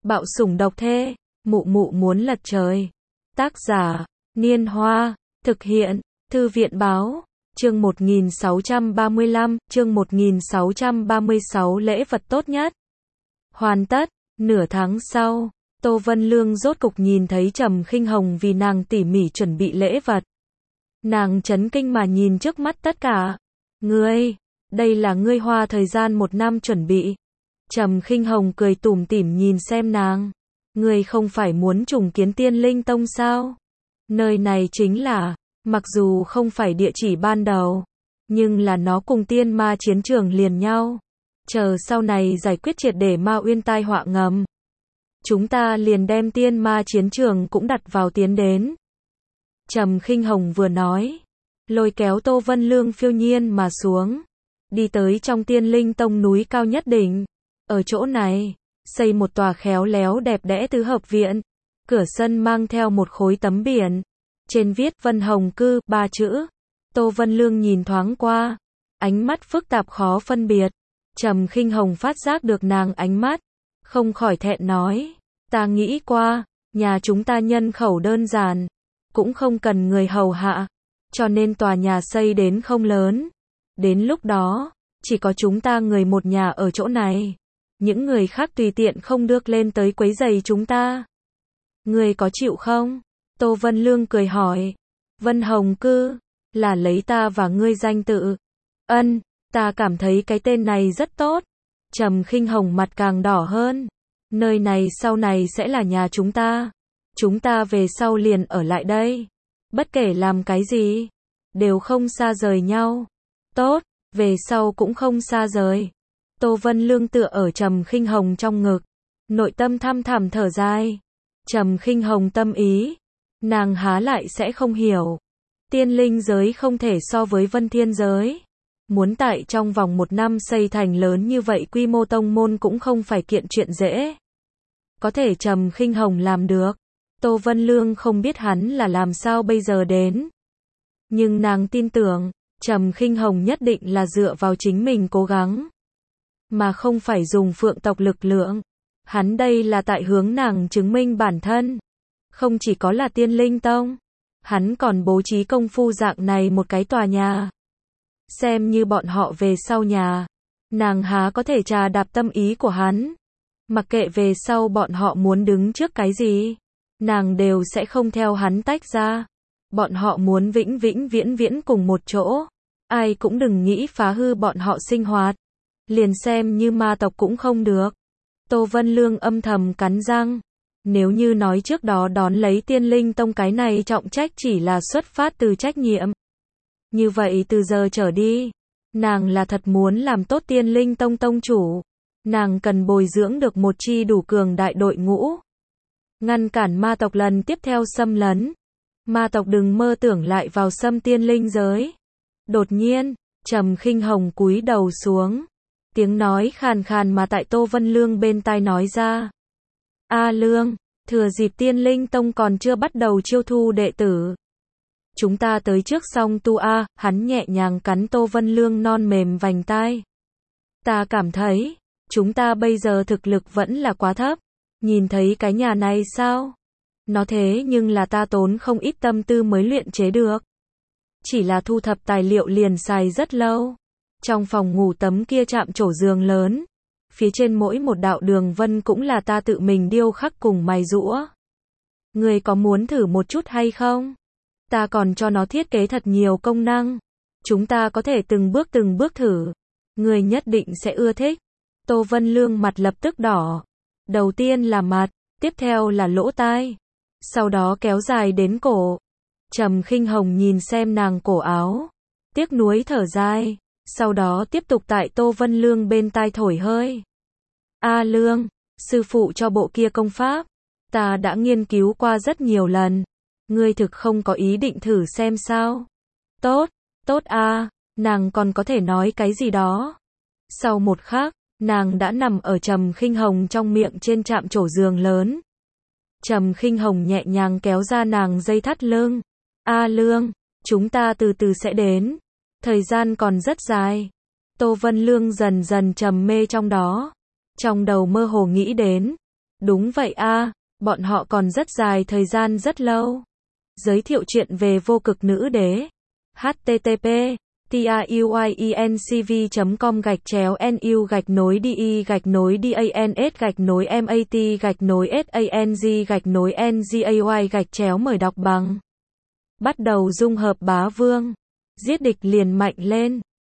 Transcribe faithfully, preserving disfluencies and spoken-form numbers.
Bạo sủng độc thê, mụ mụ muốn lật trời. Tác giả, Niên Hoa, thực hiện, Thư viện Báo, chương một nghìn sáu trăm ba mươi lăm, chương một nghìn sáu trăm ba mươi sáu lễ vật tốt nhất. Hoàn tất, nửa tháng sau, Tô Vân Lương rốt cục nhìn thấy Trầm Khinh Hồng vì nàng tỉ mỉ chuẩn bị lễ vật. Nàng chấn kinh mà nhìn trước mắt tất cả. Ngươi, đây là ngươi hoa thời gian một năm chuẩn bị. Trầm Khinh Hồng cười tủm tỉm nhìn xem nàng. Ngươi không phải muốn trùng kiến Tiên Linh Tông sao? Nơi này chính là, mặc dù không phải địa chỉ ban đầu, nhưng là nó cùng tiên ma chiến trường liền nhau. Chờ sau này giải quyết triệt để Ma Uyên tai họa ngầm, chúng ta liền đem tiên ma chiến trường cũng đặt vào tiến đến. Trầm Khinh Hồng vừa nói, lôi kéo Tô Vân Lương phiêu nhiên mà xuống, đi tới trong Tiên Linh Tông núi cao nhất đỉnh. Ở chỗ này, xây một tòa khéo léo đẹp đẽ tứ hợp viện. Cửa sân mang theo một khối tấm biển, trên viết Vân Hồng Cư, ba chữ. Tô Vân Lương nhìn thoáng qua, ánh mắt phức tạp khó phân biệt. Trầm Khinh Hồng phát giác được nàng ánh mắt, không khỏi thẹn nói, ta nghĩ qua, nhà chúng ta nhân khẩu đơn giản, cũng không cần người hầu hạ, cho nên tòa nhà xây đến không lớn. Đến lúc đó, chỉ có chúng ta người một nhà ở chỗ này, những người khác tùy tiện không được lên tới quấy rầy chúng ta. Ngươi có chịu không? Tô Vân Lương cười hỏi. Vân Hồng Cư, là lấy ta và ngươi danh tự. Ân, ta cảm thấy cái tên này rất tốt. Trầm Khinh Hồng mặt càng đỏ hơn. Nơi này sau này sẽ là nhà chúng ta. Chúng ta về sau liền ở lại đây. Bất kể làm cái gì, đều không xa rời nhau. Tốt, về sau cũng không xa rời. Tô Vân Lương tựa ở Trầm Khinh Hồng trong ngực, nội tâm thăm thẳm thở dài. Trầm Khinh Hồng tâm ý, nàng há lại sẽ không hiểu. Tiên linh giới không thể so với Vân Thiên giới. Muốn tại trong vòng một năm xây thành lớn như vậy quy mô tông môn cũng không phải kiện chuyện dễ. Có thể Trầm Khinh Hồng làm được. Tô Vân Lương không biết hắn là làm sao bây giờ đến. Nhưng nàng tin tưởng, Trầm Khinh Hồng nhất định là dựa vào chính mình cố gắng, mà không phải dùng phượng tộc lực lượng. Hắn đây là tại hướng nàng chứng minh bản thân. Không chỉ có là Tiên Linh Tông, hắn còn bố trí công phu dạng này một cái tòa nhà. Xem như bọn họ về sau nhà, nàng há có thể trà đạp tâm ý của hắn. Mặc kệ về sau bọn họ muốn đứng trước cái gì, nàng đều sẽ không theo hắn tách ra. Bọn họ muốn vĩnh vĩnh viễn viễn cùng một chỗ, ai cũng đừng nghĩ phá hư bọn họ sinh hoạt. Liền xem như ma tộc cũng không được. Tô Vân Lương âm thầm cắn răng. Nếu như nói trước đó đón lấy Tiên Linh Tông cái này trọng trách chỉ là xuất phát từ trách nhiệm, như vậy từ giờ trở đi, nàng là thật muốn làm tốt Tiên Linh Tông tông chủ. Nàng cần bồi dưỡng được một chi đủ cường đại đội ngũ, ngăn cản ma tộc lần tiếp theo xâm lấn. Ma tộc đừng mơ tưởng lại vào xâm Tiên Linh giới. Đột nhiên, Trầm Khinh Hồng cúi đầu xuống, tiếng nói khàn khàn mà tại Tô Vân Lương bên tai nói ra. A Lương, thừa dịp Tiên Linh Tông còn chưa bắt đầu chiêu thu đệ tử, chúng ta tới trước xong tu A. Hắn nhẹ nhàng cắn Tô Vân Lương non mềm vành tai. Ta cảm thấy, chúng ta bây giờ thực lực vẫn là quá thấp. Nhìn thấy cái nhà này sao? Nó thế nhưng là ta tốn không ít tâm tư mới luyện chế được. Chỉ là thu thập tài liệu liền xài rất lâu. Trong phòng ngủ tấm kia chạm trổ giường lớn, phía trên mỗi một đạo đường vân cũng là ta tự mình điêu khắc cùng mài giũa. Ngươi có muốn thử một chút hay không? Ta còn cho nó thiết kế thật nhiều công năng. Chúng ta có thể từng bước từng bước thử. Ngươi nhất định sẽ ưa thích. Tô Vân Lương mặt lập tức đỏ. Đầu tiên là mặt, tiếp theo là lỗ tai, sau đó kéo dài đến cổ. Trầm Khinh Hồng nhìn xem nàng cổ áo, tiếc nuối thở dài. Sau đó tiếp tục tại Tô Vân Lương bên tai thổi hơi. A Lương, sư phụ cho bộ kia công pháp, ta đã nghiên cứu qua rất nhiều lần. Ngươi thực không có ý định thử xem sao? Tốt, tốt a. Nàng còn có thể nói cái gì đó. Sau một khắc, nàng đã nằm ở Trầm Khinh Hồng trong miệng trên chạm trổ giường lớn. Trầm Khinh Hồng nhẹ nhàng kéo ra nàng dây thắt lưng. A Lương, chúng ta từ từ sẽ đến. Thời gian còn rất dài. Tô Vân Lương dần dần trầm mê trong đó. Trong đầu mơ hồ nghĩ đến, Đúng vậy a, bọn họ còn rất dài thời gian rất lâu. Giới thiệu chuyện về vô cực nữ đế. http tuyencv chấm com gạch chéo nu gạch nối de gạch nối dans gạch nối mat gạch nối sang gạch nối ngay gạch chéo mời đọc bằng. Bắt đầu dung hợp bá vương. Giết địch liền mạnh lên.